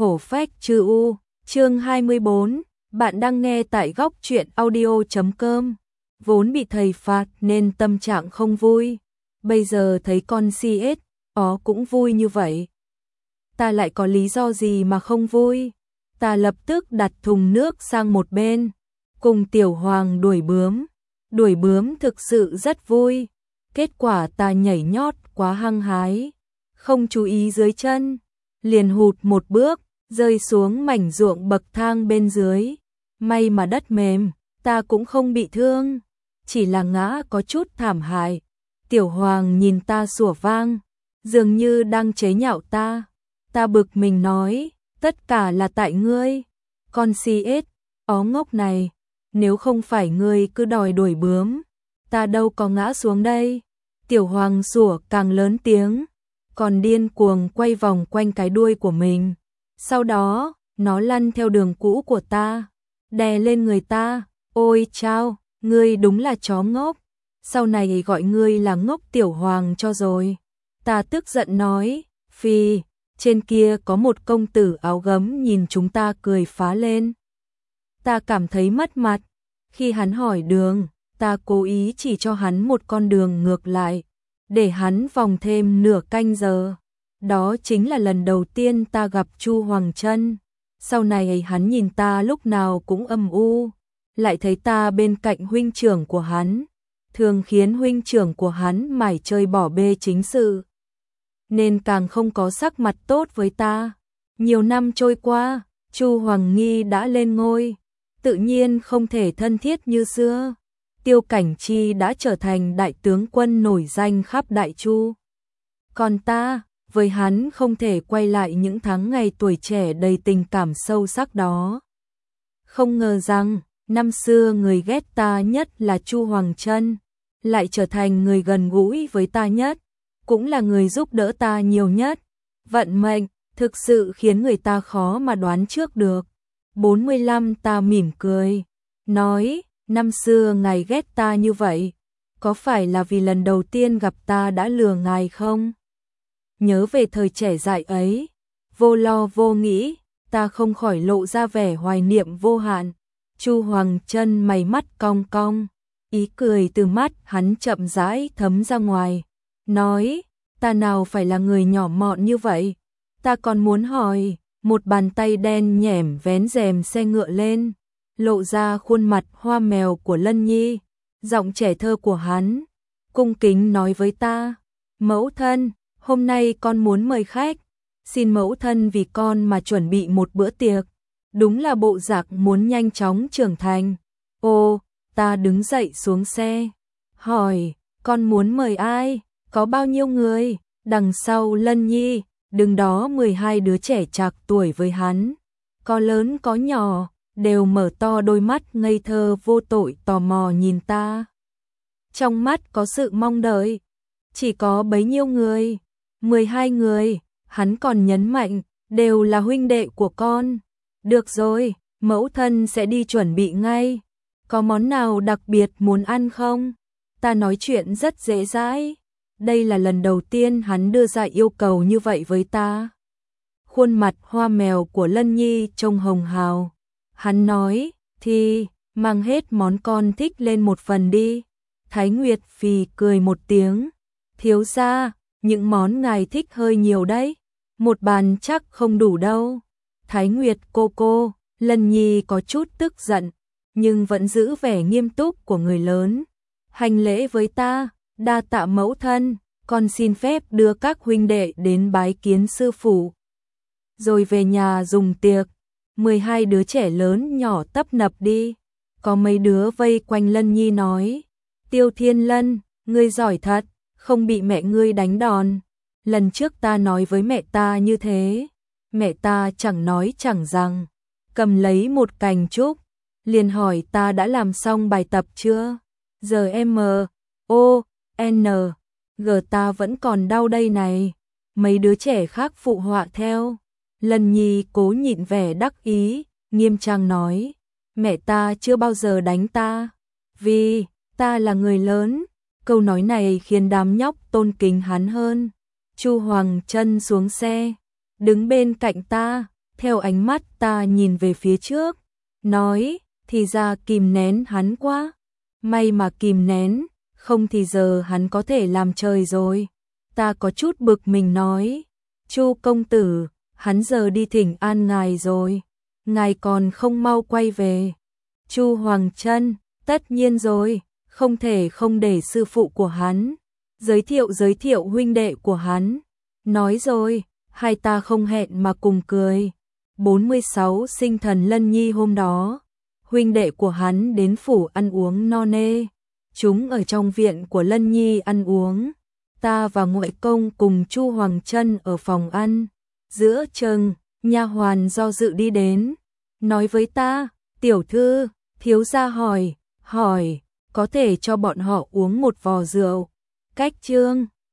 Hổ phách chư u, chương 24, bạn đang nghe tại góc truyện audio.com. Vốn bị thầy phạt nên tâm trạng không vui, bây giờ thấy con CS, cũng vui như vậy. Ta lại có lý do gì mà không vui? Ta lập tức đặt thùng nước sang một bên, cùng Tiểu Hoàng đuổi bướm thực sự rất vui. Kết quả ta nhảy nhót quá hăng hái, không chú ý dưới chân, liền hụt một bước, rơi xuống mảnh ruộng bậc thang bên dưới. May mà đất mềm, ta cũng không bị thương, chỉ là ngã có chút thảm hại. Tiểu Hoàng nhìn ta sủa vang, dường như đang chế nhạo ta. Ta bực mình nói, tất cả là tại ngươi, con CS, ngốc này, nếu không phải ngươi cứ đòi đuổi bướm, ta đâu có ngã xuống đây. Tiểu Hoàng sủa càng lớn tiếng, còn điên cuồng quay vòng quanh cái đuôi của mình. Sau đó, nó lăn theo đường cũ của ta, đè lên người ta. Ôi chao, ngươi đúng là chó ngốc, sau này gọi ngươi là ngốc Tiểu Hoàng cho rồi. Ta tức giận nói, phi, trên kia có một công tử áo gấm nhìn chúng ta cười phá lên. Ta cảm thấy mất mặt, khi hắn hỏi đường, ta cố ý chỉ cho hắn một con đường ngược lại, để hắn vòng thêm nửa canh giờ. Đó chính là lần đầu tiên ta gặp Chu Hoàng Chân. Sau này hắn nhìn ta lúc nào cũng âm u, lại thấy ta bên cạnh huynh trưởng của hắn, thường khiến huynh trưởng của hắn mải chơi bỏ bê chính sự, nên càng không có sắc mặt tốt với ta. Nhiều năm trôi qua, Chu Hoàng Nghi đã lên ngôi, tự nhiên không thể thân thiết như xưa. Tiêu Cảnh Chi đã trở thành đại tướng quân nổi danh khắp Đại Chu. Còn ta, với hắn không thể quay lại những tháng ngày tuổi trẻ đầy tình cảm sâu sắc đó. Không ngờ rằng, năm xưa người ghét ta nhất là Chu Hoàng Chân, lại trở thành người gần gũi với ta nhất, cũng là người giúp đỡ ta nhiều nhất. Vận mệnh, thực sự khiến người ta khó mà đoán trước được. 45 ta mỉm cười, nói, năm xưa ngài ghét ta như vậy, có phải là vì lần đầu tiên gặp ta đã lừa ngài không? Nhớ về thời trẻ dại ấy, vô lo vô nghĩ, ta không khỏi lộ ra vẻ hoài niệm vô hạn. Chu Hoàng Chân mày mắt cong cong, ý cười từ mắt hắn chậm rãi thấm ra ngoài, nói, ta nào phải là người nhỏ mọn như vậy. Ta còn muốn hỏi, một bàn tay đen nhẻm vén rèm xe ngựa lên, lộ ra khuôn mặt hoa mèo của Lân Nhi. Giọng trẻ thơ của hắn cung kính nói với ta, mẫu thân, hôm nay con muốn mời khách, xin mẫu thân vì con mà chuẩn bị một bữa tiệc. Đúng là bộ dạng muốn nhanh chóng trưởng thành. Ta đứng dậy xuống xe, hỏi, con muốn mời ai, có bao nhiêu người? Đằng sau Lân Nhi, đứng đó 12 đứa trẻ trạc tuổi với hắn, có lớn có nhỏ, đều mở to đôi mắt ngây thơ vô tội tò mò nhìn ta. Trong mắt có sự mong đợi. Chỉ có bấy nhiêu người, 12 người, hắn còn nhấn mạnh, đều là huynh đệ của con. Được rồi, mẫu thân sẽ đi chuẩn bị ngay. Có món nào đặc biệt muốn ăn không? Ta nói chuyện rất dễ dãi. Đây là lần đầu tiên hắn đưa ra yêu cầu như vậy với ta. Khuôn mặt hoa mèo của Lân Nhi trông hồng hào. Hắn nói, thì, mang hết món con thích lên một phần đi. Thái Nguyệt phì cười một tiếng. Thiếu gia, những món ngài thích hơi nhiều đấy. Một bàn chắc không đủ đâu. Thái Nguyệt cô, Lân Nhi có chút tức giận, nhưng vẫn giữ vẻ nghiêm túc của người lớn. Hành lễ với ta, đa tạ mẫu thân, con xin phép đưa các huynh đệ đến bái kiến sư phụ, rồi về nhà dùng tiệc. 12 đứa trẻ lớn nhỏ tấp nập đi. Có mấy đứa vây quanh Lân Nhi nói, Tiêu Thiên Lân, ngươi giỏi thật, không bị mẹ ngươi đánh đòn. Lần trước ta nói với mẹ ta như thế, mẹ ta chẳng nói chẳng rằng, cầm lấy một cành trúc, liền hỏi ta đã làm xong bài tập chưa. Giờ G ta vẫn còn đau đây này. Mấy đứa trẻ khác phụ họa theo. Lân Nhi cố nhịn vẻ đắc ý, nghiêm trang nói, mẹ ta chưa bao giờ đánh ta, vì ta là người lớn. Câu nói này khiến đám nhóc tôn kính hắn hơn. Chu Hoàng Chân xuống xe, đứng bên cạnh ta, theo ánh mắt ta nhìn về phía trước, nói, thì ra kìm nén hắn quá. May mà kìm nén, không thì giờ hắn có thể làm trời rồi. Ta có chút bực mình nói, Chu công tử, hắn giờ đi thỉnh an ngài rồi, ngài còn không mau quay về. Chu Hoàng Trân, tất nhiên rồi, không thể không để sư phụ của hắn giới thiệu huynh đệ của hắn. Nói rồi, hai ta không hẹn mà cùng cười. 46 sinh thần Lân Nhi hôm đó, huynh đệ của hắn đến phủ ăn uống no nê. Chúng ở trong viện của Lân Nhi ăn uống. Ta và ngoại công cùng Chu Hoàng Trân ở phòng ăn. Giữa chừng, nha hoàn do dự đi đến, nói với ta, tiểu thư, thiếu gia hỏi, có thể cho bọn họ uống một vò rượu. Cách trương